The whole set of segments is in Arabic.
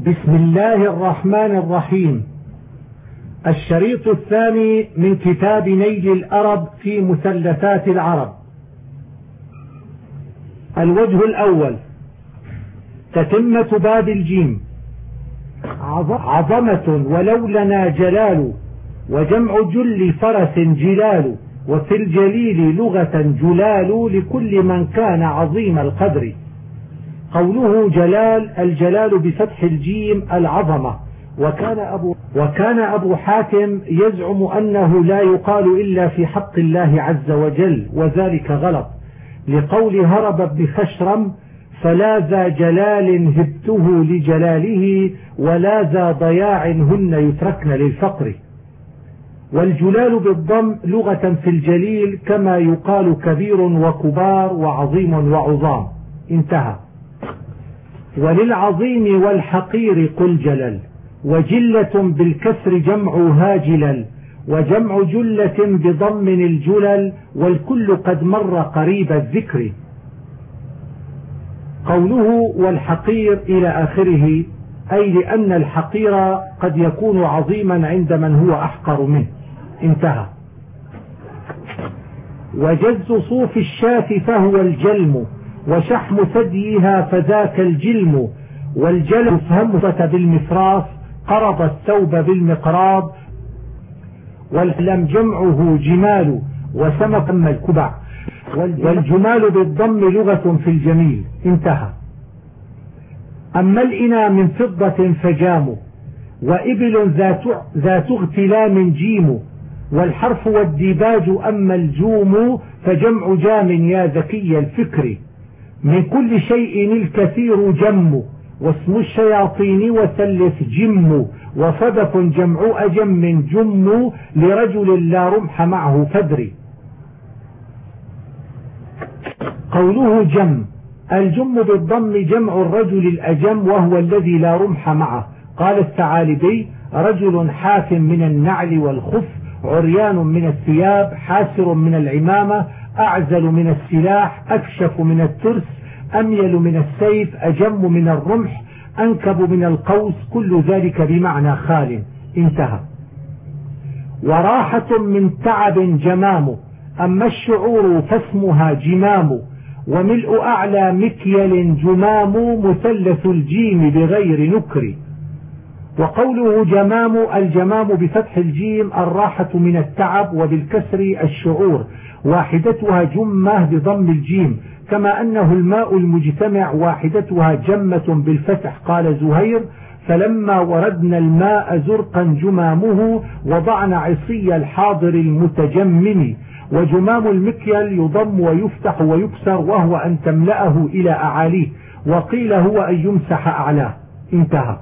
بسم الله الرحمن الرحيم. الشريط الثاني من كتاب نيل الأرب في مثلثات العرب. الوجه الأول: تتمة باب الجيم. عظمة ولولنا جلال، وجمع جل فرس جلال، وفي الجليل لغة جلال لكل من كان عظيم القدر. قوله جلال، الجلال بفتح الجيم العظمة. وكان أبو حاتم يزعم أنه لا يقال إلا في حق الله عز وجل، وذلك غلط، لقول هرب بن خشرم: فلا ذا جلال هبته لجلاله، ولا ذا ضياع هن يتركن للفقر. والجلال بالضم لغة في الجليل، كما يقال كبير وكبار وعظيم وعظام. انتهى. وللعظيم والحقير قل جلل، وجلة بالكسر جمعها جلل، وجمع جلة بضم الجلل، والكل قد مر قريب الذكر. قوله والحقير إلى آخره، أي لأن الحقير قد يكون عظيما عند من هو أحقر منه. انتهى. وجز صوف الشاة فهو الجلم، وشحم ثديها فذاك الجلم. والجلم فهمت بالمفراس، قرض الثوب بالمقراض. واللم جمعه جمال، وسمك الكبع. والجمال بالضم لغة في الجميل. انتهى. أما الإنا من فضة فجام، وإبل ذات اغتلام جيم. والحرف والديباج أما الجوم، فجمع جام يا ذكي الفكر. من كل شيء الكثير جم، واسم الشياطين وثلث جم. وصدف جمع أجم جم، لرجل لا رمح معه فدري. قوله جم، الجم بالضم جمع الرجل الأجم، وهو الذي لا رمح معه. قال الثعالبي: رجل حاف من النعل والخف، عريان من الثياب، حاسر من العمامة، أعزل من السلاح، أكشف من الترس، أميل من السيف، أجم من الرمح، أنكب من القوس. كل ذلك بمعنى خال. انتهى. وراحة من تعب جمام، أما الشعور فاسمها جمام. وملء أعلى مكيل جمام، مثلث الجيم بغير نكر. وقوله جمام، الجمام بفتح الجيم الراحة من التعب، وبالكسر الشعور، واحدتها جمة بضم الجيم، كما أنه الماء المجتمع واحدتها جمة بالفتح. قال زهير: فلما وردنا الماء زرقا جمامه، وضعنا عصي الحاضر المتجمم. وجمام المكيال يضم ويفتح ويكسر، وهو أن تملأه إلى أعاليه، وقيل هو أن يمسح أعلاه. انتهى.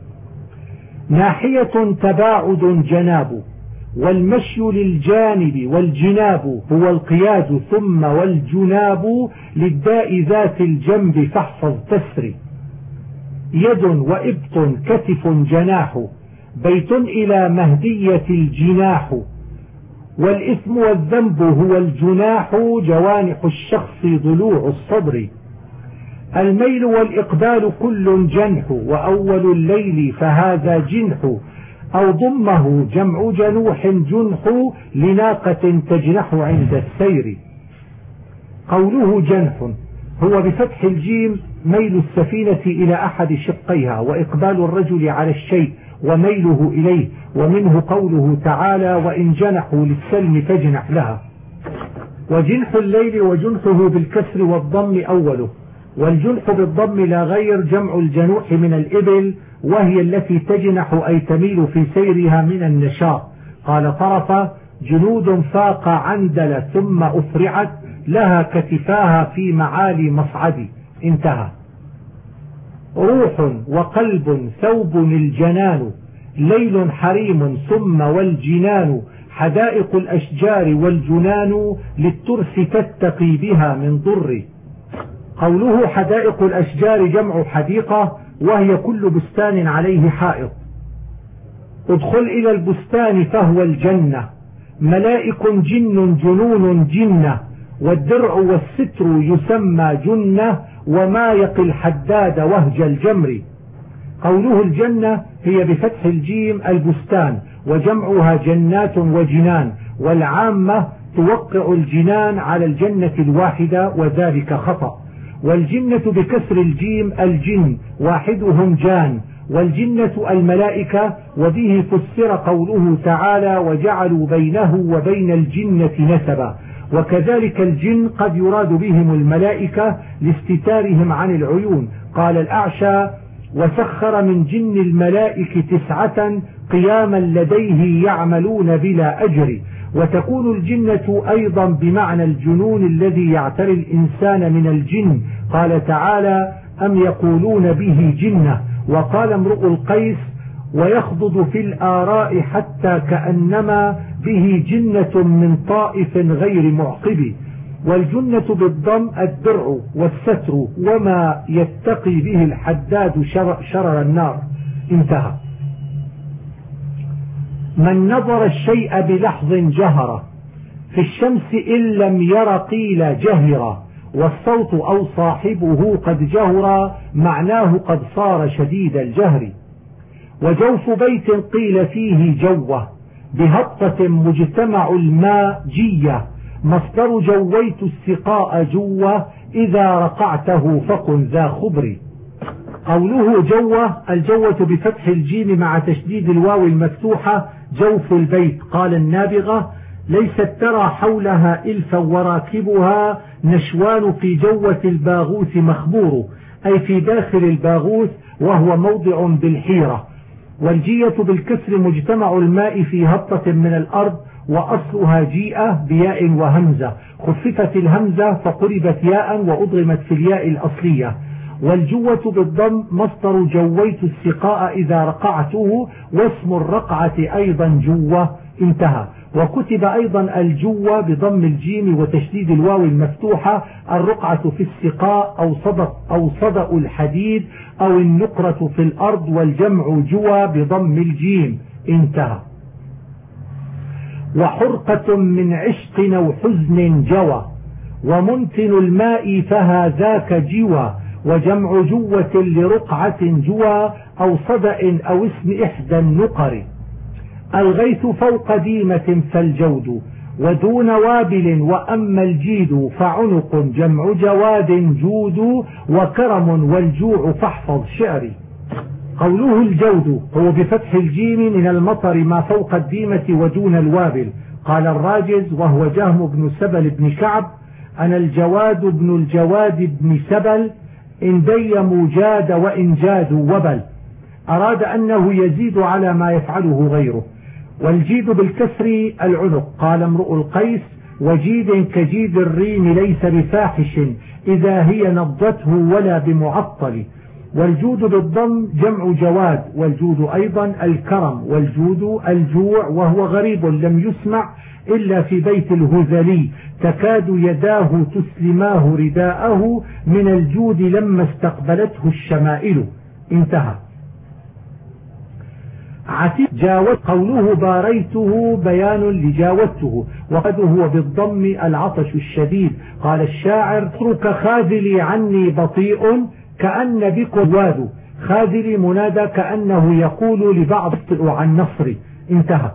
ناحية تباعد جناب، والمشي للجانب، والجناب هو القياد، ثم والجناب للداء ذات الجنب فاحفظ تسري. يد وإبط كتف جناح، بيت إلى مهدية الجناح. والإثم والذنب هو الجناح، جوانح الشخص ضلوع الصدر. الميل والإقبال كل جنح، وأول الليل فهذا جنح. أو ضمه جمع جنوح جنح، لناقة تجنح عند السير. قوله جنح هو بفتح الجيم ميل السفينة إلى أحد شقيها، وإقبال الرجل على الشيء وميله إليه. ومنه قوله تعالى: وإن جنحوا للسلم فاجنح لها. وجنح الليل وجنحه بالكسر والضم أوله، والجنح بالضم لا غير جمع الجنوح من الإبل، وهي التي تجنح أي تميل في سيرها من النشاط. قال طرفة: جنود فاق عندل ثم أفرعت، لها كتفاها في معالي مصعد. انتهى. روح وقلب ثوب الجنان، ليل حريم ثم والجنان. حدائق الأشجار والجنان، للترس تتقي بها من ضر. قوله حدائق الأشجار جمع حديقة، وهي كل بستان عليه حائط. ادخل إلى البستان فهو الجنة. ملائك جن جنون جنة، والدرع والستر يسمى جنة، وما يقي الحداد وهج الجمر. قوله الجنة هي بفتح الجيم البستان، وجمعها جنات وجنان، والعامة توقع الجنان على الجنة الواحدة وذلك خطأ. والجنة بكسر الجيم الجن، واحدهم جان، والجنة الملائكة، وبه فسر قوله تعالى وجعلوا بينه وبين الجنة نسبا. وكذلك الجن قد يراد بهم الملائكة لاستتارهم عن العيون. قال الأعشى وسخر من جن الملائكة 9 قياما لديه يعملون بلا أجر. وتكون الجنة أيضا بمعنى الجنون الذي يعتري الإنسان من الجن. قال تعالى أم يقولون به جنة. وقال امرؤ القيس ويخضض في الآراء حتى كأنما به جنة من طائف غير معقب. والجنة بالضم الدرع والستر وما يتقي به الحداد شرر النار. انتهى. من نظر الشيء بلحظ جهر في الشمس إن لم ير قيل جهر، والصوت أو صاحبه قد جهر معناه قد صار شديد الجهر. وجوف بيت قيل فيه جوة بهبطة مجتمع الماء جية، مصدر جويت السقاء جوة إذا رقعته فقل ذا خبر. قوله جوة الجوة بفتح الجيم مع تشديد الواو المفتوحة جوف البيت. قال النابغة ليست ترى حولها إلفا وراكبها نشوان في جوة الباغوث مخبور، أي في داخل الباغوث وهو موضع بالحيرة. والجية بالكسر مجتمع الماء في هبطة من الأرض، وأصلها جيئة بياء وهمزة، خففت الهمزة فقلبت ياء وأضغمت في الياء الأصلية. والجوة بالضم مصدر جويت السقاء إذا رقعته، واسم الرقعة أيضا جوة. انتهى. وكتب أيضا الجوة بضم الجيم وتشديد الواو المفتوحة الرقعة في السقاء أو صدأ الحديد أو النقرة في الأرض، والجمع جوى بضم الجيم. انتهى. وحرقة من عشق أو حزن جوى، ومنتن الماء فهذاك جوى، وجمع جوة لرقعة جوى أو صدأ أو اسم إحدى النقر. الغيث فوق ديمة فالجود، ودون وابل وأما الجيد فعنق جمع جواد جود، وكرم والجوع فاحفظ شعري. قوله الجود هو بفتح الجيم من المطر ما فوق الديمة ودون الوابل. قال الراجز وهو جهم بن سبل بن كعب أنا الجواد بن الجواد بن سبل إن ديموا جاد وإن جادوا وبل، أراد أنه يزيد على ما يفعله غيره. والجيد بالكسر العنق. قال امرؤ القيس وجيد كجيد الريم ليس بفاحش إذا هي نضته ولا بمعطل. والجود بالضم جمع جواد، والجود أيضا الكرم، والجود الجوع، وهو غريب لم يسمع إلا في بيت الهذلي تكاد يداه تسلماه رداءه من الجود لما استقبلته الشمائل. انتهى. عتيق جاوت. قوله باريته بيان لجاوته، وقد هو بالضم العطش الشديد. قال الشاعر اترك خاذلي عني بطيء كأن بكم واد. خاذلي منادى كأنه يقول لبعض عن نصري. انتهى.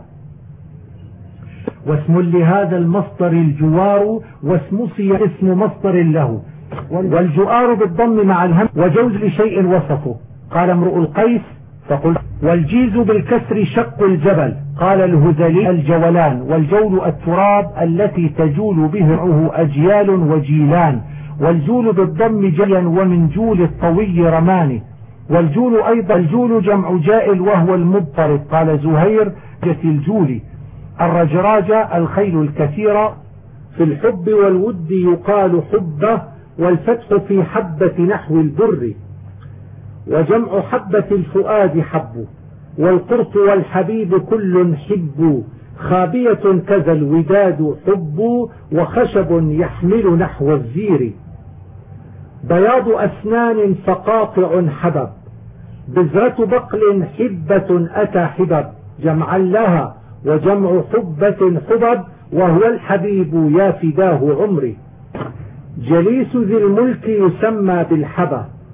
واسم لهذا المصدر الجوار، واسم اسم مصدر له. والجوار بالضم مع الهم، وجوز لشيء وصفه. قال امرؤ القيس فقل. والجيز بالكسر شق الجبل. قال الهذلي الجولان، والجول التراب التي تجول به أجيال وجيلان. والجول بالضم جيا ومن جول الطوي رماني. والجول أيضا الجول جمع جائل وهو المضطرب. قال زهير جت الجول. الرجراجة الخيل الكثيرة. في الحب والود يقال حبة، والفتح في حبة نحو البر. وجمع حبة الفؤاد حب، والقرط والحبيب كل حب. خابية كذا الوداد حب، وخشب يحمل نحو الزير. بياض أسنان فقاطع حبب، بذرة بقل حبة أتى حبب جمعا لها. وجمع حبة حبب، وهو الحبيب يا فداه عمري. جليس ذي الملك يسمى بالحبة،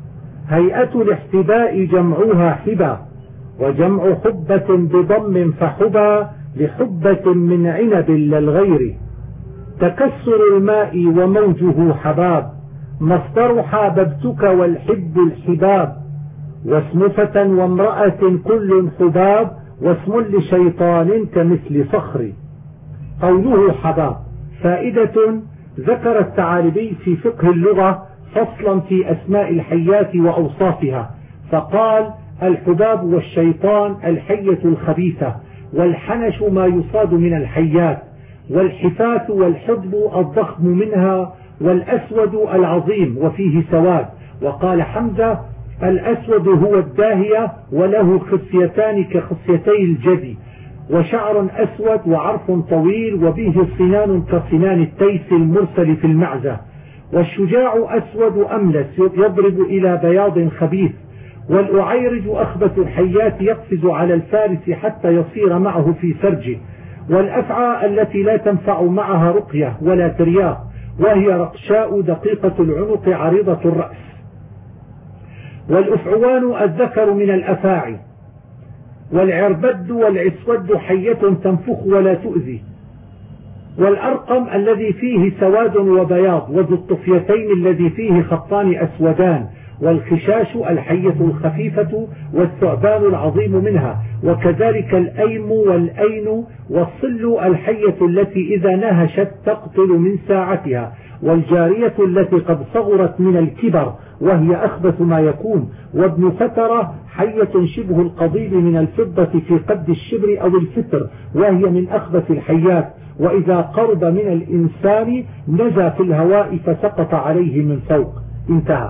هيئة الاحتباء جمعها حبا، وجمع حبة بضم فحبا لحبة من عنب للغير. تكسر الماء وموجه حباب، مصدر حاببتك والحب الحباب. واسم فتى وامرأة كل حباب، واسم لشيطان كمثل صخر. قوله حباب. فائدة: ذكر الثعالبي في فقه اللغة فصلا في أسماء الحيات وأوصافها، فقال: الحباب والشيطان الحية الخبيثة، والحنش ما يصاد من الحيات، والحفاة والحضب الضخم منها، والأسود العظيم وفيه سواد. وقال حمزة: الأسود هو الداهية وله خصيتان كخصيتي الجدي، وشعر أسود وعرف طويل وبه صنان كصنان التيس المرسل في المعزة. والشجاع أسود أملس يضرب إلى بياض خبيث. والأعيرج أخبث الحيات يقفز على الفارس حتى يصير معه في سرجه. والأفعى التي لا تنفع معها رقية ولا ترياق، وهي رقشاء دقيقة العنق عريضة الرأس. والأفعوان الذكر من الأفاعي. والعربد والعسود حية تنفخ ولا تؤذي. والأرقم الذي فيه سواد وبياض، وذو الطفيتين الذي فيه خطان أسودان. والخشاش الحية الخفيفة، والثعبان العظيم منها. وكذلك الأيم والأين. والصل الحية التي إذا نهشت تقتل من ساعتها. والجارية التي قد صغرت من الكبر وهي أخبث ما يكون. وابن فترة حية شبه القضيب من الفضة في قد الشبر أو الفتر، وهي من أخبث الحيات، وإذا قرب من الإنسان نزى في الهواء فسقط عليه من فوق. انتهى.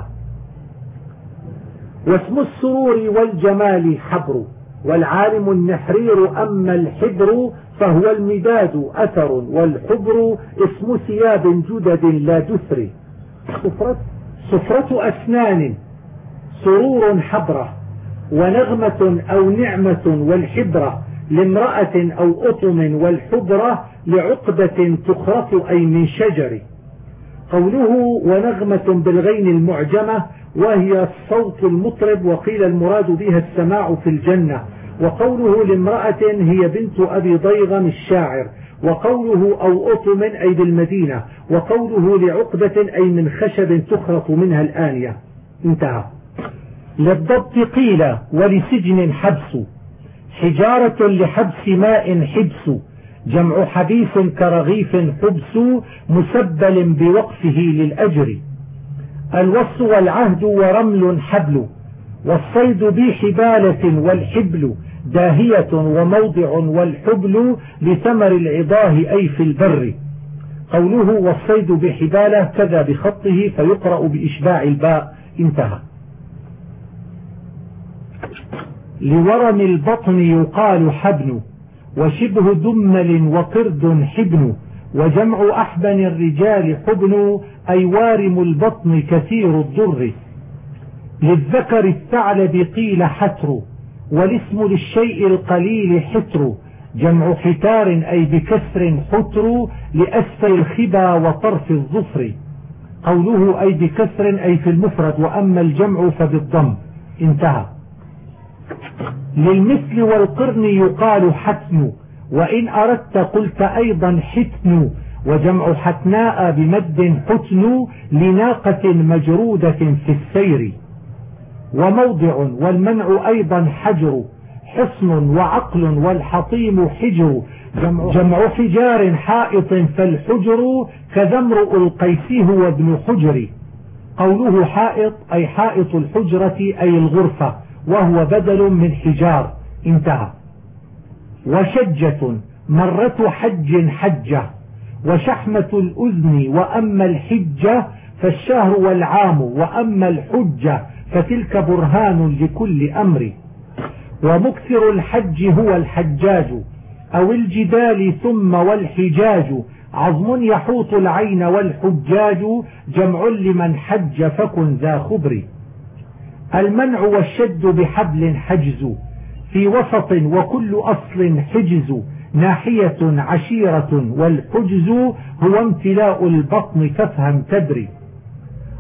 واسم السرور والجمال حبر، والعالم النحرير. أما الحبر فهو المداد أثر، والحبر اسم ثياب جدد لا دثر. صفرة أسنان سرور حبرة، ونغمة أو نعمة. والحبرة لامرأة أو أطم، والحبرة لعقدة تخرط أي من شجر. قوله ونغمة بالغين المعجمة، وهي الصوت المطرب، وقيل المراد بها السماع في الجنة. وقوله لامرأة هي بنت أبي ضيغم الشاعر. وقوله أو أطم أي بالمدينة. وقوله لعقدة أي من خشب تخرط منها الآنية. انتهى. للضبط قيل ولسجن حبس، حجارة لحبس ماء حبس. جمع حبيس كرغيف حبس، مسبل بوقفه للأجر. الوص والعهد ورمل حبل، والصيد بحبالة. والحبل داهية وموضع، والحبل لثمر العضاه أي في البر. قوله والصيد بحبالة كذا بخطه فيقرأ بإشباع الباء. انتهى. لورم البطن يقال حبن، وشبه دمل وقرد حبن. وجمع أحبن الرجال حبن، أي وارم البطن كثير الضر. للذكر الثعلب قيل حتر، والاسم للشيء القليل حتر. جمع حتار أي بكسر حتر، لأسفل الخبا وطرف الظفر. قوله أي بكسر أي في المفرد، وأما الجمع فبالضم. انتهى. للمثل والقرن يقال حتن، وإن أردت قلت أيضا حتن. وجمع حتناء بمد حتن، لناقة مجرودة في السير. وموضع والمنع أيضا حجر، حصن وعقل. والحطيم حجر. جمع حجار حائط، فالحجر كذا امرؤ القيس هو ابن حجر. قوله حائط أي حائط الحجرة أي الغرفة، وهو بدل من حجار. انتهى. وشجة مرة حج حجة، وشحمة الأذن. وأما الحجة فالشهر والعام، وأما الحجة فتلك برهان لكل أمر. ومكثر الحج هو الحجاج، أو الجدال. ثم والحجاج عظم يحوط العين. والحجاج جمع لمن حج فكن ذا خبر. المنع والشد بحبل حجز، في وسط وكل أصل حجز. ناحية عشيرة. والحجز هو امتلاء البطن فافهم تدري.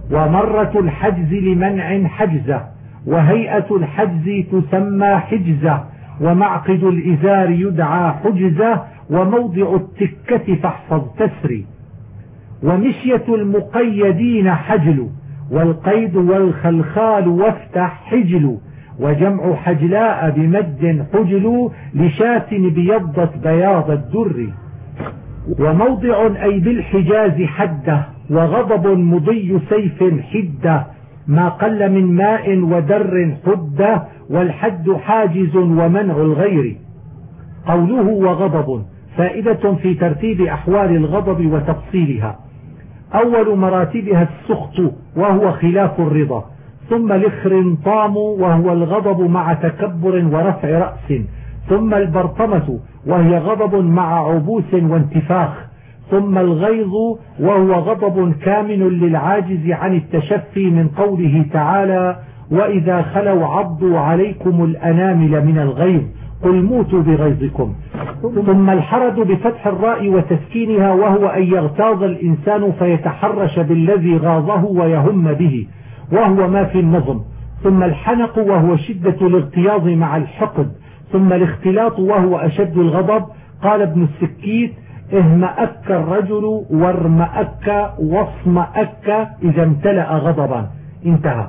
ومرة الحجز لمنع حجزة، وهيئة الحجز تسمى حجزة، ومعقد الإزار يدعى حجزة، وموضع التكة فاحفظ تسري. ومشية المقيدين حجل، والقيد والخلخال وافتح حجل، وجمع حجلاء بمد حجل، لشاة بيضت بياض الدر. وموضع أي بالحجاز حده، وغضب مضي سيف حده، ما قل من ماء ودر حده، والحد حاجز ومنع الغير. قوله وغضب فائدة في ترتيب أحوال الغضب وتفصيلها. أول مراتبها السخط وهو خلاف الرضا، ثم الاخرنطام وهو الغضب مع تكبر ورفع رأس، ثم البرطمة وهي غضب مع عبوس وانتفاخ، ثم الغيظ وهو غضب كامن للعاجز عن التشفي من قوله تعالى وإذا خلوا عضوا عليكم الأنامل من الغيظ قل موتوا بغيظكم. ثم الحرد بفتح الراء وتسكينها وهو أن يغتاظ الإنسان فيتحرش بالذي غاظه ويهم به وهو ما في النظم. ثم الحنق وهو شدة الاغتياظ مع الحقد. ثم الاختلاط وهو أشد الغضب. قال ابن السكيت اهمأك الرجل وارمأك واصمأك إذا امتلأ غضبا. انتهى.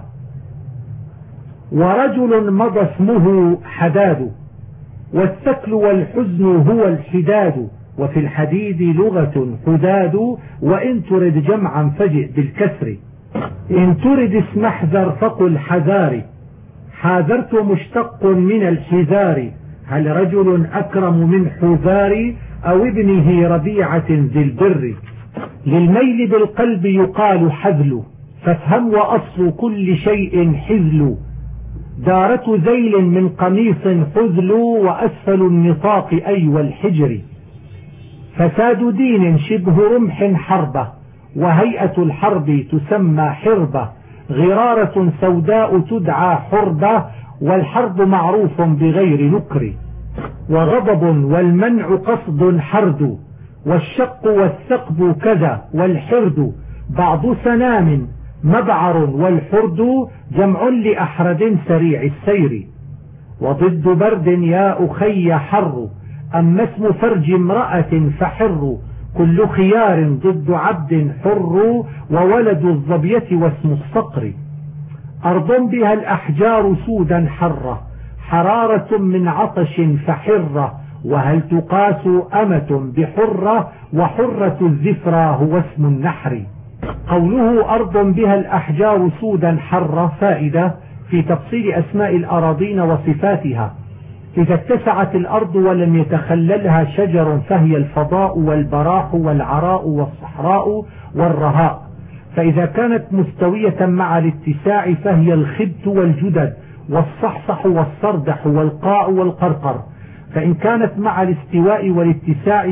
ورجل مضى اسمه حداد، والثكل والحزن هو الحداد، وفي الحديد لغة حداد، وإن ترد جمعا فجئ بالكسر. إن ترد اسم احذر فقل حذاري، حاذرت مشتق من الحذار، هل رجل أكرم من حذاري أو ابنه ربيعة ذي البر. للميل بالقلب يقال حذل، فافهم وأصل كل شيء حذل، دارة ذيل من قميص حذل، وأسفل النطاق أي والحجر. فساد دين شبه رمح حربة، وهيئة الحرب تسمى حربة، غرارة سوداء تدعى حربة، والحرب معروف بغير نكر. وغضب والمنع قصد حرد، والشق والثقب كذا والحرد، بعض سنام مبعر، والحرد جمع لأحرد سريع السير. وضد برد يا أخي حر، أما اسم فرج امرأة فحر، كل خيار ضد عبد حر، وولد الظبية واسم الصقر. أرض بها الأحجار سودا حرة، حرارة من عطش فحرة، وهل تقاس أمة بحرة، وحرة الزفرة هو اسم النحر. قوله أرض بها الأحجار سودا حرة فائدة في تفصيل أسماء الأراضين وصفاتها. إذا اتسعت الأرض ولم يتخللها شجر فهي الفضاء والبراح والعراء والصحراء والرهاء، فإذا كانت مستوية مع الاتساع فهي الخبت والجدد والصحصح والصردح والقاع والقرقر، فإن كانت مع الاستواء والاتساع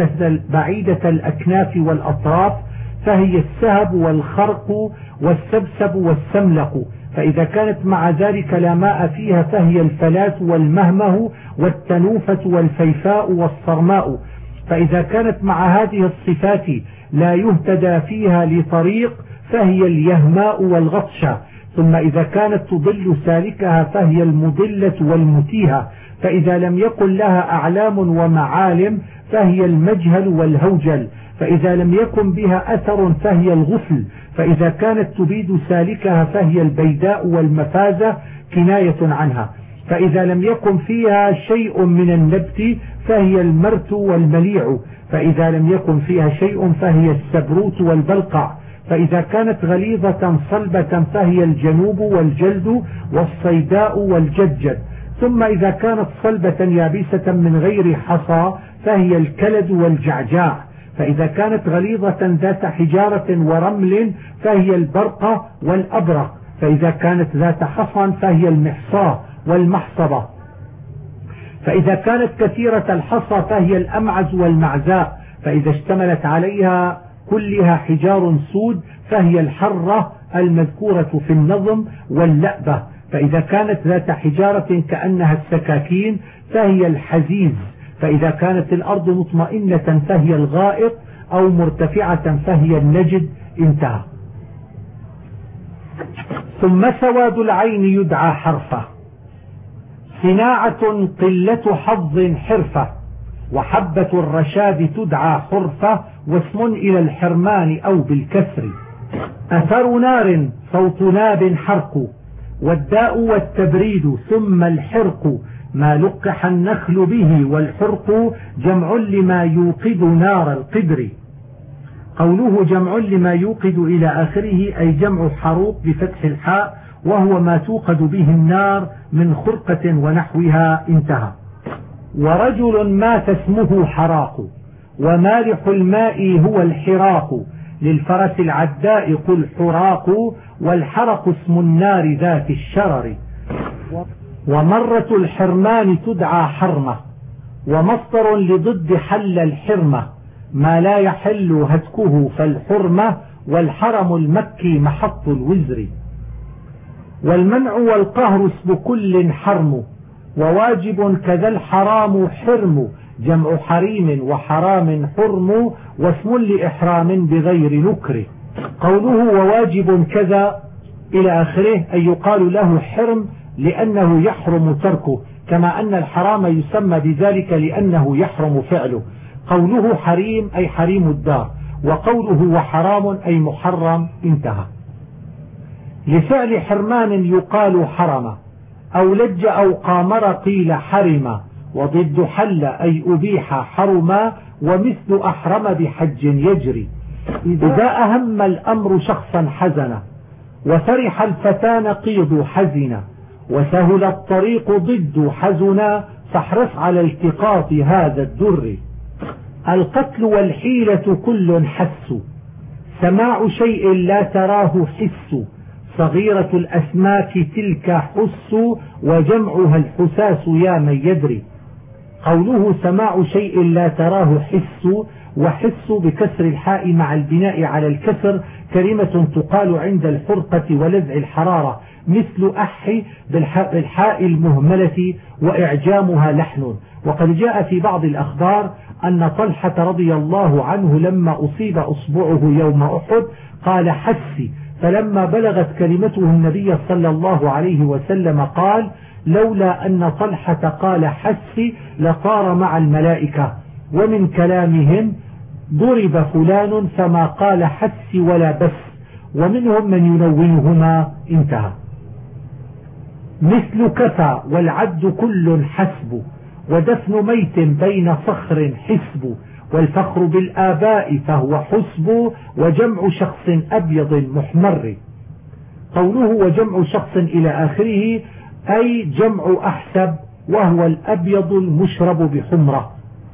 بعيدة الأكناف والأطراف فهي السهب والخرق والسبسب والسملق، فإذا كانت مع ذلك لا ماء فيها فهي الفلاة والمهمه والتنوفة والفيفاء والصرماء، فإذا كانت مع هذه الصفات لا يهتدى فيها لطريق فهي اليهماء والغطشة، ثم إذا كانت تضل سالكها فهي المضلة والمتيهة، فإذا لم يكن لها أعلام ومعالم فهي المجهل والهوجل، فإذا لم يكن بها أثر فهي الغفل، فإذا كانت تبيد سالكها فهي البيداء والمفازة كناية عنها، فإذا لم يكن فيها شيء من النبت فهي المرت والمليع، فإذا لم يكن فيها شيء فهي السبروت والبلقع، فإذا كانت غليظة صلبة فهي الجنوب والجلد والصيداء والجدجد، ثم إذا كانت صلبة يابسة من غير حصى فهي الكلد والجعجاع، فإذا كانت غليظة ذات حجارة ورمل فهي البرقة والأبرق، فإذا كانت ذات حصى فهي المحصاة والمحصبة، فإذا كانت كثيرة الحصى فهي الأمعز والمعزاء، فإذا اشتملت عليها كلها حجار سود فهي الحرة المذكورة في النظم واللأبة، فإذا كانت ذات حجارة كأنها السكاكين فهي الحزيز، فإذا كانت الأرض مطمئنة فهي الغائط أو مرتفعة فهي النجد. انتهى. ثم سواد العين يدعى حرفة، صناعة قلة حظ حرفة، وحبة الرشاد تدعى حرفة، واسم إلى الحرمان أو بالكسر. أثر نار صوت ناب حرق، والداء والتبريد ثم الحرق، ما لقح النخل به، والحرق جمع لما يوقد نار القدر. قوله جمع لما يوقد إلى آخره أي جمع حروق بفتح الحاء، وهو ما توقد به النار من خرقة ونحوها. انتهى. ورجل مات اسمه حراق، ومالح الماء هو الحراق، للفرس العداء قل حراق، والحرق اسم النار ذات الشرر. ومرة الحرمان تدعى حرمة، ومصدر لضد حل الحرمة، ما لا يحل هتكه فالحرمة، والحرم المكي محط الوزر. والمنع والقهر اسم كل حرم، وواجب كذا الحرام حرم، جمع حريم وحرام حرم، واسم لإحرام بغير نكر. قوله وواجب كذا إلى آخره أي يقال له حرم لأنه يحرم تركه، كما أن الحرام يسمى بذلك لأنه يحرم فعله. قوله حريم أي حريم الدار، وقوله وحرام أي محرم. انتهى. لفعل حرمان يقال حرم، أو لج أو قامر قيل حرم، وضد حل أي أبيح حرما، ومثل أحرم بحج يجري. إذا أهم الأمر شخصا حزنا، وفرح الفتى نقيض حزنا، وسهل الطريق ضد حزنا، فاحرص على التقاط هذا الدر. القتل والحيلة كل حس، سماع شيء لا تراه حس، صغيرة الأسماك تلك حس، وجمعها الحساس يا من يدري. قوله سماع شيء لا تراه حس، وحس بكسر الحاء مع البناء على الكسر، كلمة تقال عند الحرقة ولزع الحرارة، مثل أحي بالحاء المهملة، وإعجامها لحن. وقد جاء في بعض الأخبار أن طلحة رضي الله عنه لما أصيب أصبعه يوم أحد قال حسي، فلما بلغت كلمته النبي صلى الله عليه وسلم قال لولا أن طلحة قال حسي لطار مع الملائكة. ومن كلامهم ضرب فلان فما قال حسي ولا بس، ومنهم من ينونهما. انتهى. مثل كفى والعد كل حسب، ودفن ميت بين صخر حسب، والفخر بالآباء فهو حسب، وجمع شخص أبيض محمر. قوله وجمع شخص إلى آخره أي جمع أحسب، وهو الأبيض المشرب بحمرة.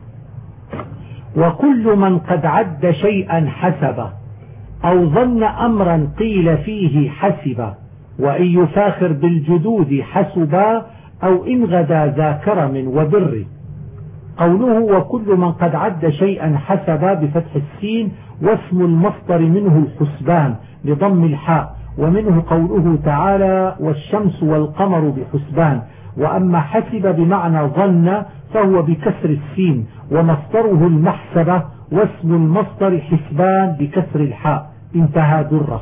وكل من قد عد شيئا حسب، أو ظن أمرا قيل فيه حسب، وإن يفاخر بالجدود حسبا، أو إن غدا ذا كرم وبر. قوله وكل من قد عد شيئا حسبا بفتح السين، واسم المصدر منه الحسبان بضم الحاء، ومنه قوله تعالى والشمس والقمر بحسبان. وأما حسب بمعنى ظن فهو بكسر السين، ومصدره المحسبة، واسم المصدر حسبان بكسر الحاء. انتهى درة.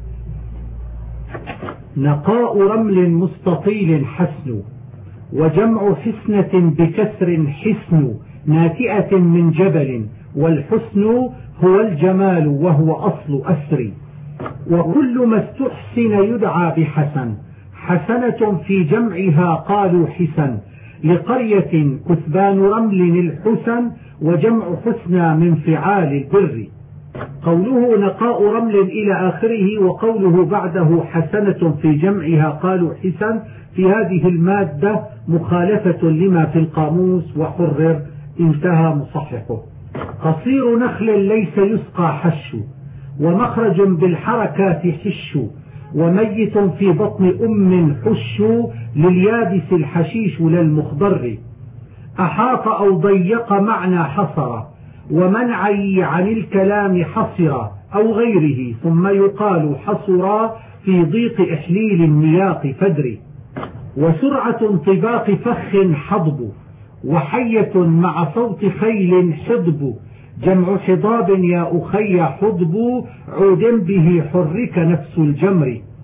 نقاء رمل مستطيل حسن، وجمع حسنة بكسر حسن، ناتئة من جبل، والحسن هو الجمال وهو أصل أسر. وكل ما استحسن يدعى بحسن، حسنة في جمعها قالوا حسن، لقرية كثبان رمل الحسن، وجمع حسنى من فعال البر. قوله نقاء رمل إلى آخره، وقوله بعده حسنة في جمعها قالوا حسن، في هذه المادة مخالفة لما في القاموس وحرر. انتهى مصححه. قصير نخل ليس يسقى حش، ومخرج بالحركات حش، وميت في بطن أم حش، لليابس الحشيش للمخضر. أحاط أو ضيق معنى حصر، ومنعي عن الكلام حصر أو غيره، ثم يقال حصر في ضيق إحليل النياق فدر. وسرعة انطباق فخ حضب، وحية مع صوت خيل حضب، جمع حضاب يا أخي حضب، عود به حرك نفس الجمر.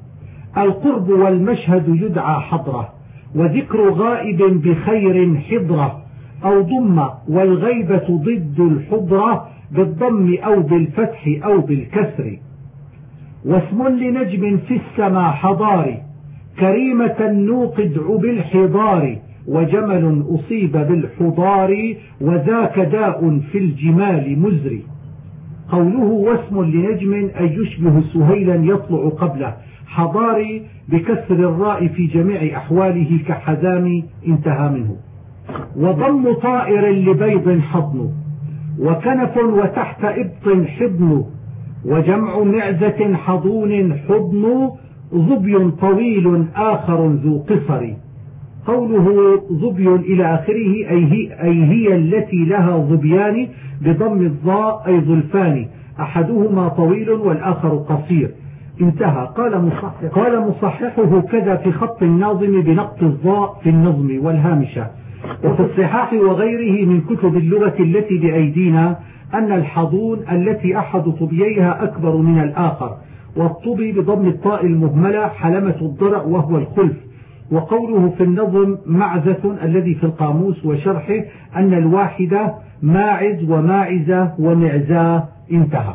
القرب والمشهد يدعى حضرة، وذكر غائب بخير حضرة، أو ضم والغيبة ضد الحضرة بالضم أو بالفتح أو بالكسر. واسم لنجم في السماء حضار، كريمة نوقدع بالحضار، وجمل أصيب بالحضار، وذاك داء في الجمال مزري. قوله واسم لنجم أي يشبه سهيلا يطلع قبله، حضاري بكسر الراء في جميع أحواله كحزام انتهى منه. وضم طائر لبيض حضن، وكنف وتحت إبط حضن، وجمع معزة حضون حضن، ظبي طويل آخر ذو قصر. قوله ظبي إلى آخره أي هي التي لها ظبيان بضم الضاء أي ظلفان، أحدهما طويل والآخر قصير انتهى. قال مصححه كذا في خط الناظم بنقط الضاء في النظم والهامشة. وفي الصحاح وغيره من كتب اللغة التي بأيدينا أن الحضون التي أحد طبييها أكبر من الآخر، والطبي بضم الطاء المهملة حلمة الضرع وهو الخلف. وقوله في النظم معزة الذي في القاموس وشرحه أن الواحدة ماعز وماعزة ومعزاه انتهى.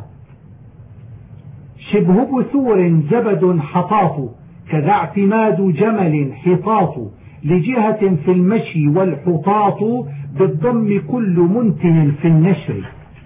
شبه بثور زبد حطاف، كذا اعتماد جمل حطاط، لجهة في المشي والحطاط، بالضم كل منتن في النشر.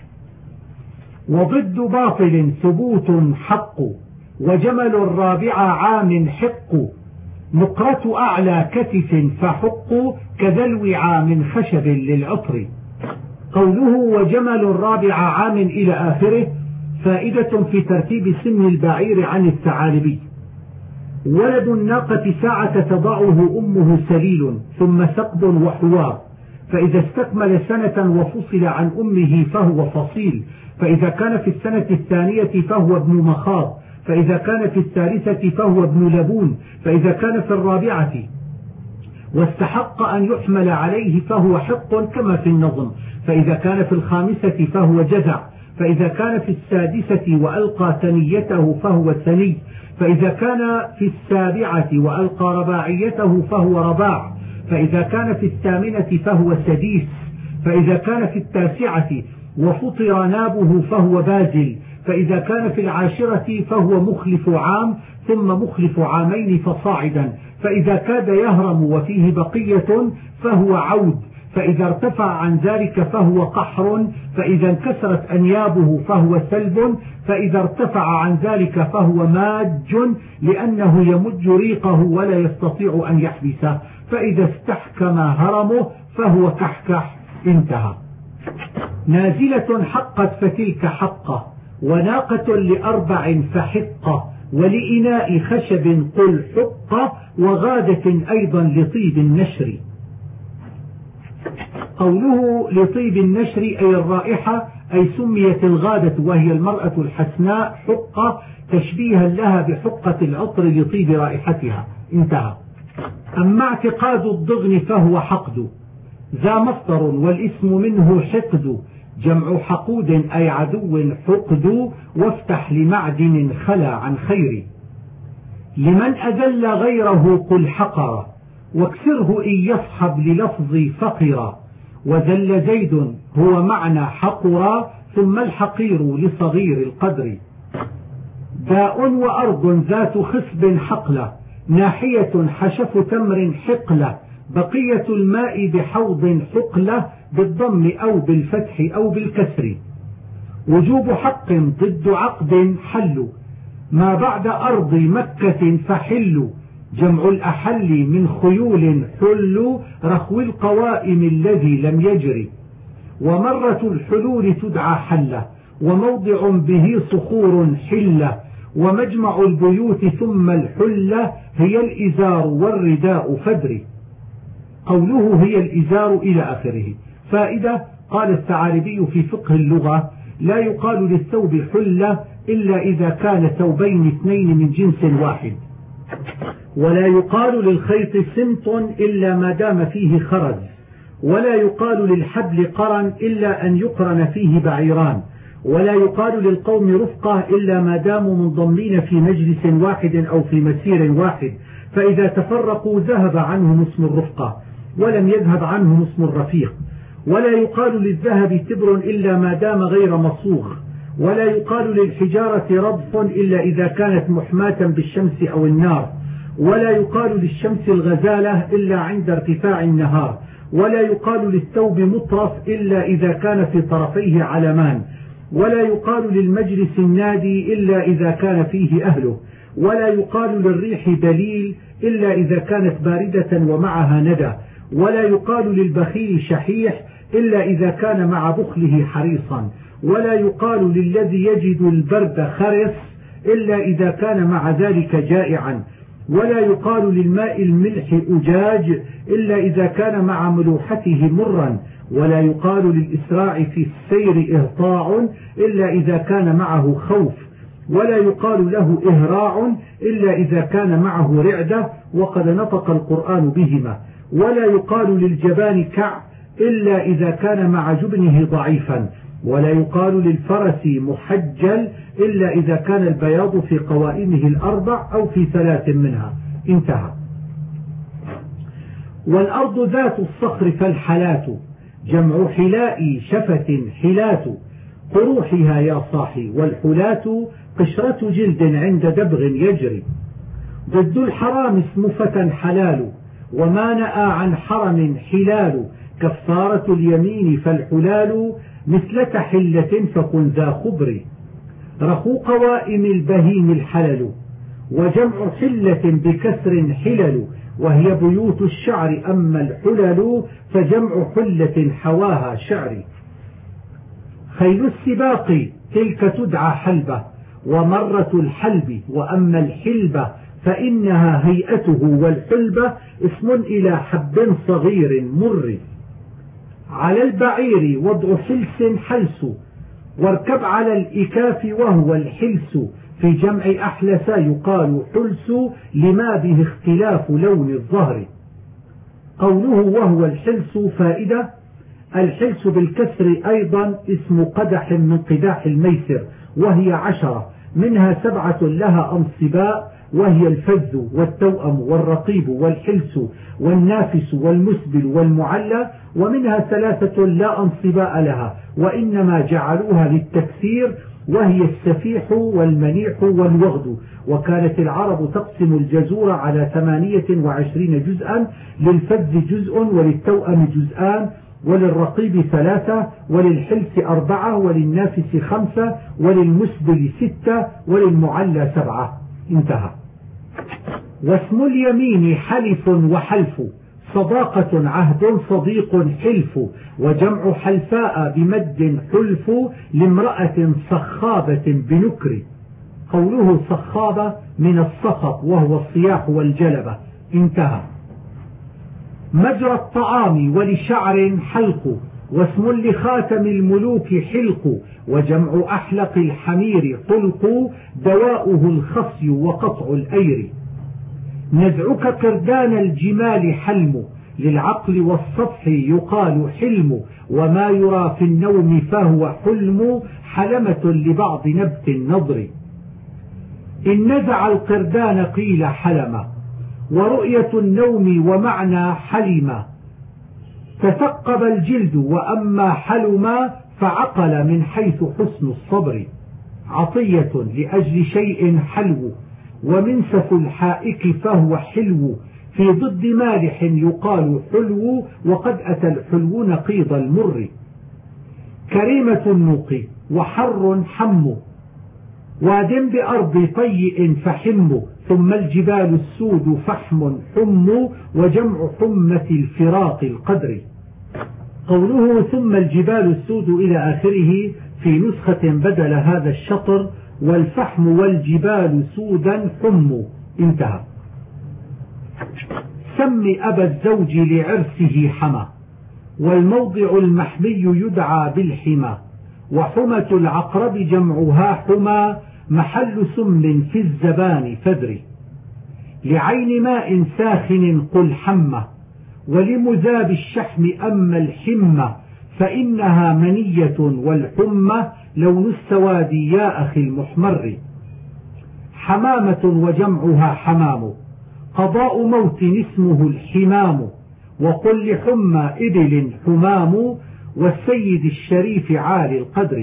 وضد باطل ثبوت حق، وجمل الرابع عام حق، نقرة أعلى كتف فحق، كذا الوعى من خشب للعطر. قوله وجمل الرابع عام إلى آخره فائدة في ترتيب سن البعير عن الثعالبي. ولد الناقة ساعة تضعه أمه سليل، ثم ثقب وحوار، فإذا استكمل سنة وفصل عن أمه فهو فصيل، فإذا كان في السنة الثانية فهو ابن مخاض، فإذا كان في الثالثة فهو ابن لبون، فإذا كان في الرابعة واستحق أن يحمل عليه فهو حق كما في النظم، فإذا كان في الخامسة فهو جزع، فإذا كان في السادسة وألقى ثنيته فهو ثني، فإذا كان في السابعة وألقى رباعيته فهو رباع، فإذا كان في الثامنة فهو سديس، فإذا كان في التاسعة وفطر نابه فهو بازل، فإذا كان في العاشرة فهو مخلف عام ثم مخلف عامين فصاعدا، فإذا كاد يهرم وفيه بقية فهو عود، فإذا ارتفع عن ذلك فهو قحر، فإذا انكسرت أنيابه فهو سلب، فإذا ارتفع عن ذلك فهو ماج لأنه يمج ريقه ولا يستطيع أن يحبسه، فإذا استحكم هرمه فهو كحكح انتهى. نازلة حقت فتلك حقة، وناقة لأربع فحقة، ولإناء خشب قل حقة، وغادة أيضا لطيب النشر. قوله لطيب النشر أي الرائحة، أي سميت الغادة وهي المرأة الحسناء حقة تشبيها لها بحقة العطر لطيب رائحتها انتهى. أما اعتقاد الضغن فهو حقد، ذا مصدر والاسم منه حقد، جمع حقود أي عدو حقد، وافتح لمعدن خلا عن خير. لمن أذل غيره قل حقر، واكسره إن يصحب للفظ فقرا، وذل زيد هو معنى حقرا، ثم الحقير لصغير القدر. داء وأرض ذات خصب حقلة، ناحية حشف تمر حقلة، بقية الماء بحوض حقلة، بالضم أو بالفتح أو بالكسر. وجوب حق ضد عقد حل، ما بعد أرض مكة فحل، جمع الأحل من خيول حل، رخو القوائم الذي لم يجري. ومرة الحلول تدعى حلة، وموضع به صخور حلة، ومجمع البيوت ثم الحلة، هي الإزار والرداء فدري. قوله هي الإزار إلى آخره. فائدة. قال الثعالبي في فقه اللغة: لا يقال للثوب حلة إلا إذا كان ثوبين اثنين من جنس واحد، ولا يقال للخيط سمط إلا ما دام فيه خرز، ولا يقال للحبل قرن إلا أن يقرن فيه بعيران، ولا يقال للقوم رفقة إلا ما داموا منضمين في مجلس واحد أو في مسير واحد، فإذا تفرقوا ذهب عنهم اسم الرفقة ولم يذهب عنهم اسم الرفيق. ولا يقال للذهب تبر إلا ما دام غير مصوغ، ولا يقال للحجارة رضف إلا إذا كانت محماة بالشمس أو النار، ولا يقال للشمس الغزالة إلا عند ارتفاع النهار، ولا يقال للثوب مطرف إلا إذا كان في طرفيه علمان، ولا يقال للمجلس النادي إلا إذا كان فيه أهله، ولا يقال للريح دليل إلا إذا كانت باردة ومعها ندى، ولا يقال للبخيل شحيح إلا إذا كان مع بخله حريصا، ولا يقال للذي يجد البرد خرس إلا إذا كان مع ذلك جائعا، ولا يقال للماء الملح أجاج إلا إذا كان مع ملوحته مرا، ولا يقال للإسراع في السير إهطاع إلا إذا كان معه خوف، ولا يقال له إهراع إلا إذا كان معه رعدة وقد نطق القرآن بهما، ولا يقال للجبان كع إلا إذا كان مع جبنه ضعيفا، ولا يقال للفرس محجل إلا إذا كان البياض في قوائمه الأربع أو في 3 منها. انتهى. والأرض ذات الصخر فالحلات جمع حلاء شفة حلات قروحها يا صاحي، والحلات قشرة جلد عند دبغ يجري. ضد الحرام اسم فتى حلال، وما نأى عن حرم حلال، كفارة اليمين فالحلال مثل تحلة فكن ذا خبر. رخو قوائم البهيم الحلل، وجمع حلة بكسر حلل، وهي بيوت الشعر، أما الحلل فجمع حلة حواها شعر. خيل السباق تلك تدعى حلبة، ومرة الحلب، وأما الحلبة فإنها هيئته، والحلبة اسم إلى حب صغير مر. على البعير وضع حلس حلس، واركب على الإكاف وهو الحلس، في جمع أحلس يقال حلس لما به اختلاف لون الظهر. قوله وهو الحلس فائدة: الحلس بالكسر أيضا اسم قدح من قداح الميسر، وهي 10، منها 7 لها أنصباء، وهي الفذ والتوأم والرقيب والحلس والنافس والمسبل والمعلى، ومنها 3 لا أنصباء لها وإنما جعلوها للتكسير، وهي السفيح والمنيح والوغد. وكانت العرب تقسم الجزور على 28 جزءا، للفذ جزء، وللتوأم جزءان، وللرقيب 3، وللحلس 4، وللنافس 5، وللمسبل 6، وللمعلى 7. انتهى. واسم اليمين حلف وحلف، صداقة عهد صديق حلف، وجمع حلفاء بمد حلف، لامرأة صخابة بنكر. قوله صخابة من الصخب وهو الصياح والجلبة. انتهى. مجرى الطعام ولشعر حلق، واسم لخاتم الملوك حلق، وجمع أحلق الحمير حلق، دواؤه الخصي وقطع الأير. نزعك قردان الجمال حلم، للعقل والسطح يقال حلم، وما يرى في النوم فهو حلم، حلمة لبعض نبت النضر. إن نزع القردان قيل حلم، ورؤية النوم ومعنى حلم، تثقب الجلد، وأما حلم فعقل من حيث حسن الصبر. عطية لأجل شيء حلو، ومنسف الحائك فهو حلو، في ضد مالح يقال حلو، وقد أتى الحلو نقيض المر. كريمة النوق وحر حم، واد بأرض طيء فحم، ثم الجبال السود فحم حم، وجمع حمة الفراق القدر. قوله ثم الجبال السود إلى آخره في نسخة بدل هذا الشطر: والفحم والجبال سودا حم. انتهى. سم أبا الزوج لعرسه حمى، والموضع المحمي يدعى بالحمى، وحمة العقرب جمعها حمى، محل سم في الزبان فدري. لعين ماء ساخن قل حمى، ولمذاب الشحم أما الحمى، فإنها منية والحمى لون السواد يا أخي المحمر. حمامة وجمعها حمام، قضاء موت اسمه الحمام، وقل لحمى إبل حمام، والسيد الشريف عالي القدر.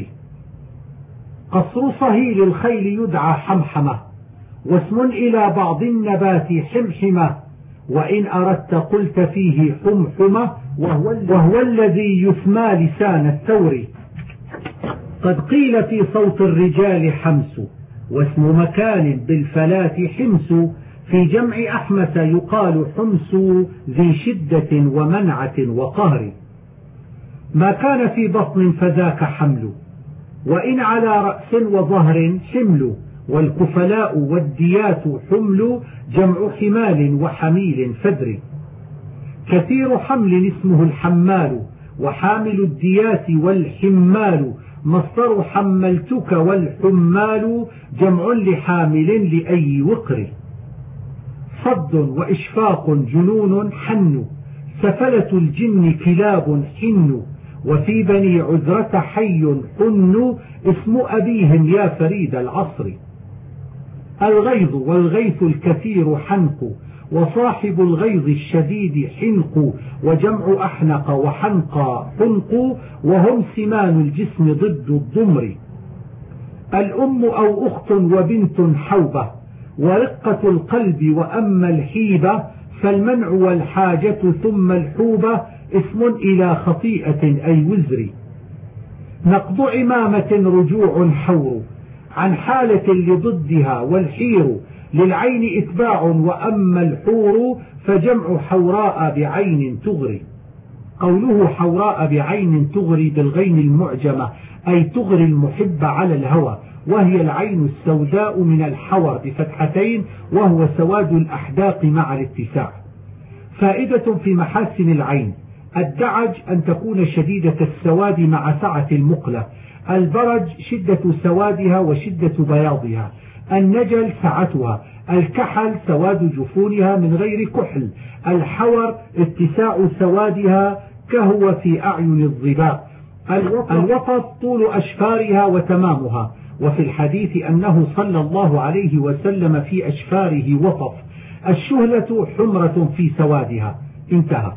قصر صهيل الخيل يدعى حمحمة، واسم إلى بعض النبات حمحمة، وإن أردت قلت فيه حمحمة، وهو الذي يسمى لسان الثور. قد قيل في صوت الرجال حمس، واسم مكان بالفلاة حمس، في جمع أحمس يقال حمس، ذي شدة ومنعة وقهر. ما كان في بطن فذاك حمل، وإن على رأس وظهر حمل، والكفلاء والديات حمل، جمع حمال وحميل فدر. كثير حمل اسمه الحمال، وحامل الديات والحمال، مصدر حملتك والحمال، جمع لحامل لأي وقر. صد وإشفاق جنون حن، سفلة الجن كلاب حن، وفي بني عذرة حي حن، اسم أبيهم يا فريد العصر. الغيظ والغيث الكثير حنق، وصاحب الغيظ الشديد حنق، وجمع أحنق وحنقى حنق، وهم سمان الجسم ضد الضمر. الأم أو أخت وبنت حوبة، ورقة القلب وأما الحيبة، فالمنع والحاجة ثم الحوبة، اسم إلى خطيئة أي وزر. نقض عمامة رجوع حور، عن حالة لضدها، والحير للعين إتباع، وأما الحور فجمع حوراء بعين تغري. قوله حوراء بعين تغري بالغين المعجمة، أي تغري المحب على الهوى، وهي العين السوداء من الحور بفتحتين، وهو سواد الأحداق مع الاتساع. فائدة في محاسن العين: الدعج أن تكون شديدة السواد مع سعة المقلة، البرج شدة سوادها وشدة بياضها، النجل سعتها، الكحل سواد جفونها من غير كحل، الحور اتساع سوادها كهو في أعين الظباء، الوسط طول أشفارها وتمامها. وفي الحديث أنه صلى الله عليه وسلم في أشفاره وطف. الشهلة حمرة في سوادها. انتهى.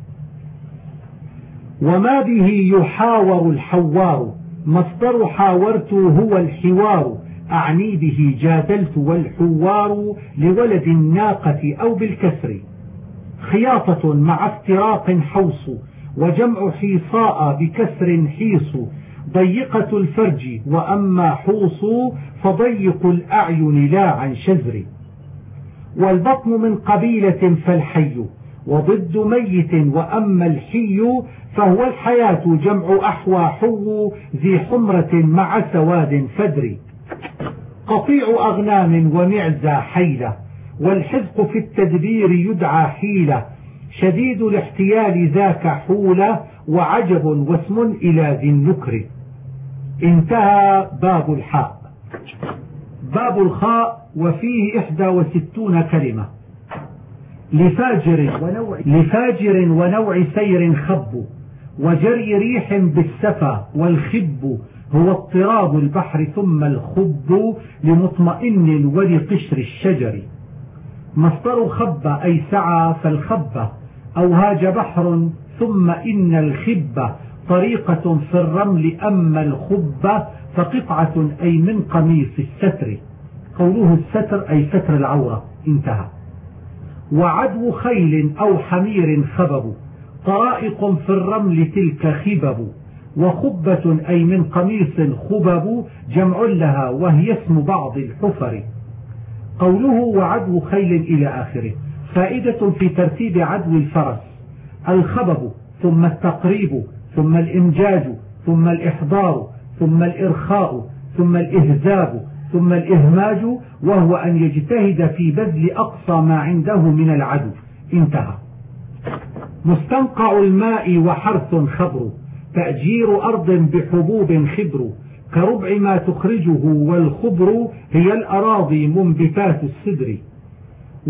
وما به يحاور الحوار، مصدر حاورت هو الحوار، أعني به جادلت، والحوار لولد الناقة أو بالكسر. خياطة مع افتراق حوص، وجمع حيصاء بكسر حيص، ضيقة الفرج، وأما حوص فضيق الأعين لا عن شزر. والبطن من قبيلة فالحي، وضد ميت، وأما الحي فهو الحياة، جمع أحوى حو، ذي حمرة مع سواد فدر. قطيع أغنام ومعزى حيلة، والحذق في التدبير يدعى حيلة، شديد الاحتيال ذاك حولة، وعجب واسم إلى ذي النكر. انتهى باب الحاء. باب الخاء، وفيه 61 كلمة. لفاجر ونوع سير خب، وجري ريح بالسفا، والخب هو اضطراب البحر، ثم الخب لمطمئن ولقشر الشجر. مصدر خب أي سعى، فالخبة أو هاج بحر، ثم إن الخبة طريقة في الرمل، أما الخبة فقطعة أي من قميص الستر. قوله الستر أي ستر العورة. انتهى. وعدو خيل أو حمير خبب، طرائق في الرمل تلك خبب، وخبة أي من قميص خبب، جمع لها، وهي اسم بعض الحفر. قوله وعدو خيل إلى آخره. فائدة في ترتيب عدو الفرس: الخبب، ثم التقريب، ثم الإمجاج، ثم الإحضار، ثم الإرخاء، ثم الإهزاب، ثم الإهماج، وهو أن يجتهد في بذل أقصى ما عنده من العدو. انتهى. مستنقع الماء وحرث خبر، تأجير أرض بحبوب خبر، كربع ما تخرجه، والخبر هي الأراضي منبتات السدر.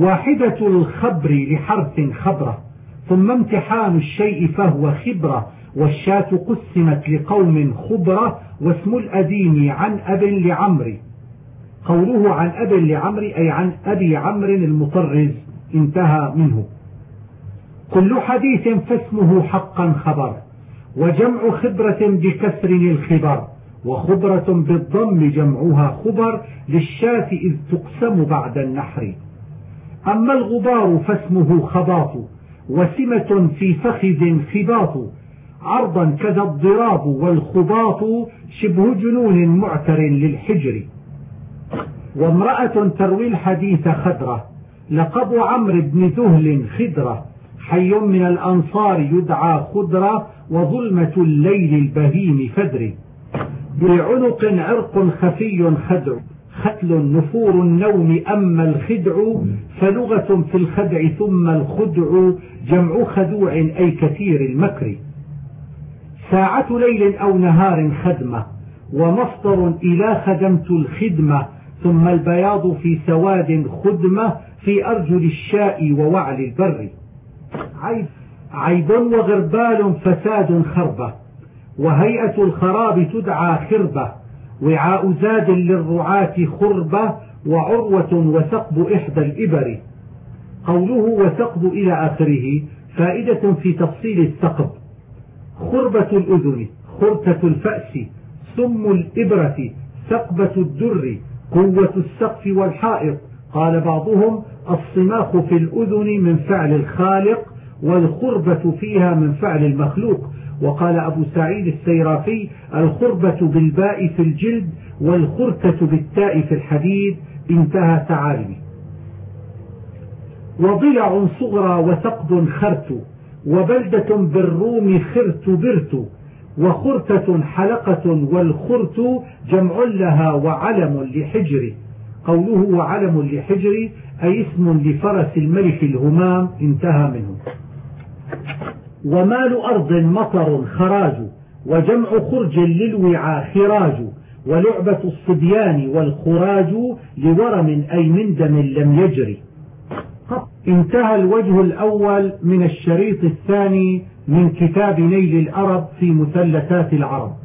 واحدة الخبر لحرث خبرة، ثم امتحان الشيء فهو خبرة، والشاة قسمت لقوم خبرة واسم الأديم عن أب لعمري. قوله عن أب لعمري أي عن أبي عمرو المطرز انتهى منه. كل حديث فاسمه حقا خبر، وجمع خبرة بكسر الخبر، وخبرة بالضم جمعها خبر للشاة إذ تقسم بعد النحر. أما الغبار فاسمه خباط، وسمة في فخذ خباط، عرضا كذا الضراب والخباط شبه جنون معتر للحجر. وامرأة تروي الحديث خدرة، لقب عمرو بن ذهل خدرة، حي من الأنصار يدعى خدرة، وظلمة الليل البهيم فدر. بعنق عرق خفي خدع، ختل نفور النوم أما الخدع، فلغة في الخدع ثم الخدع جمع خدوع أي كثير المكر. ساعة ليل أو نهار خدمة، ومصدر إلى خدمت الخدمة، ثم البياض في سواد خدمة في أرجل الشاء ووعل البر. عيب وغربال فساد خربة، وهيئة الخراب تدعى خربة، وعاء زاد للرعاة خربة، وعروة وثقب إحدى الإبر. قوله وثقب إلى آخره فائدة في تفصيل الثقب. خربة الأذن، خرتة الفأس، سم الإبرة، ثقبة الدر، قوة السقف والحائط. قال بعضهم الصماخ في الأذن من فعل الخالق، والخربة فيها من فعل المخلوق. وقال أبو سعيد السيرافي الخربة بالباء في الجلد، والخرتة بالتاء في الحديد. انتهى تعالي. وضلع صغرى وثقب خرت، وبلدة بالروم خرت برت، وخرتة حلقة، والخرت جمع لها وعلم لحجر. قوله وعلم لحجر أي اسم لفرس الملك الهمام. انتهى منه. ومال أرض مطر خراج، وجمع خرج للوعاء خراج، ولعبة الصبيان والخراج لورم أي من دم لم يجري. انتهى الوجه الأول من الشريط الثاني من كتاب نيل الأرب في مثلثات العرب.